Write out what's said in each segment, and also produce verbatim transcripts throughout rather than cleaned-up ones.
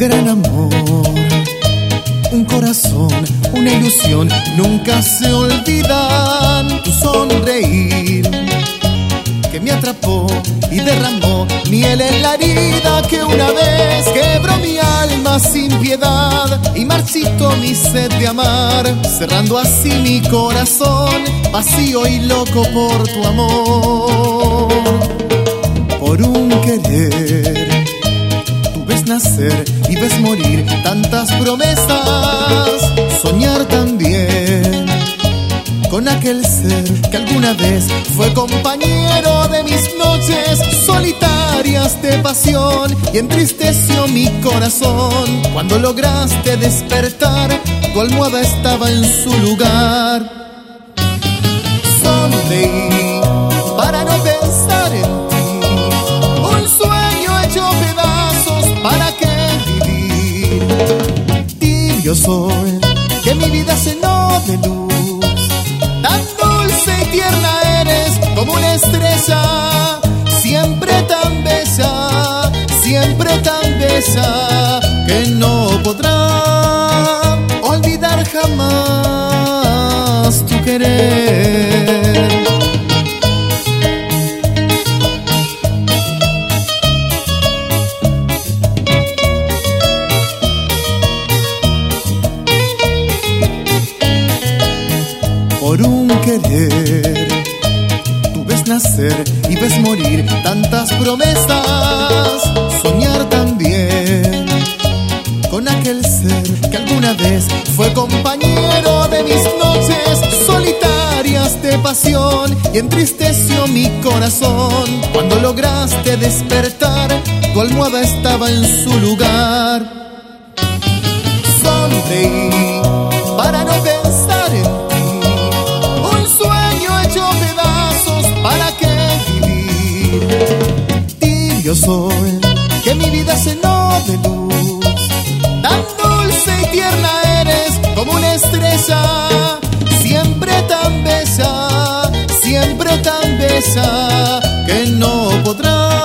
gran amor, un corazón, una ilusión, nunca se olvidan. Tu sonreír que me atrapó y derramó miel en la herida que una vez quebró mi alma sin piedad y marchitó mi sed de amar, cerrando así mi corazón, vacío y loco por tu amor. Por un querer tú ves nacer y ves morir tantas promesas, soñar también con aquel ser que alguna vez fue compañero de mis noches solitarias de pasión y entristeció mi corazón cuando lograste despertar, tu almohada estaba en su lugar. Sonreí para no pensar en ti, un sueño hecho pedazos, ¿para qué vivir? Tibio sol que mi vida llenó de luz, tan dulce y tierna eres como una estrella, siempre tan bella, siempre tan bella, que no podrá olvidar jamás tu querer. Por un querer tú ves nacer y ves morir tantas promesas, soñar también con aquel ser que alguna vez fue compañero de mis noches solitarias de pasión y entristeció mi corazón cuando lograste despertar, tu almohada estaba en su lugar. Sonreí para no pensar en ¿para qué vivir? Tibio sol que mi vida llenó de luz, tan dulce y tierna eres como una estrella, siempre tan bella, siempre tan bella, que no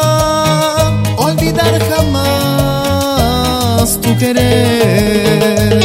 podrá olvidar jamás tu querer.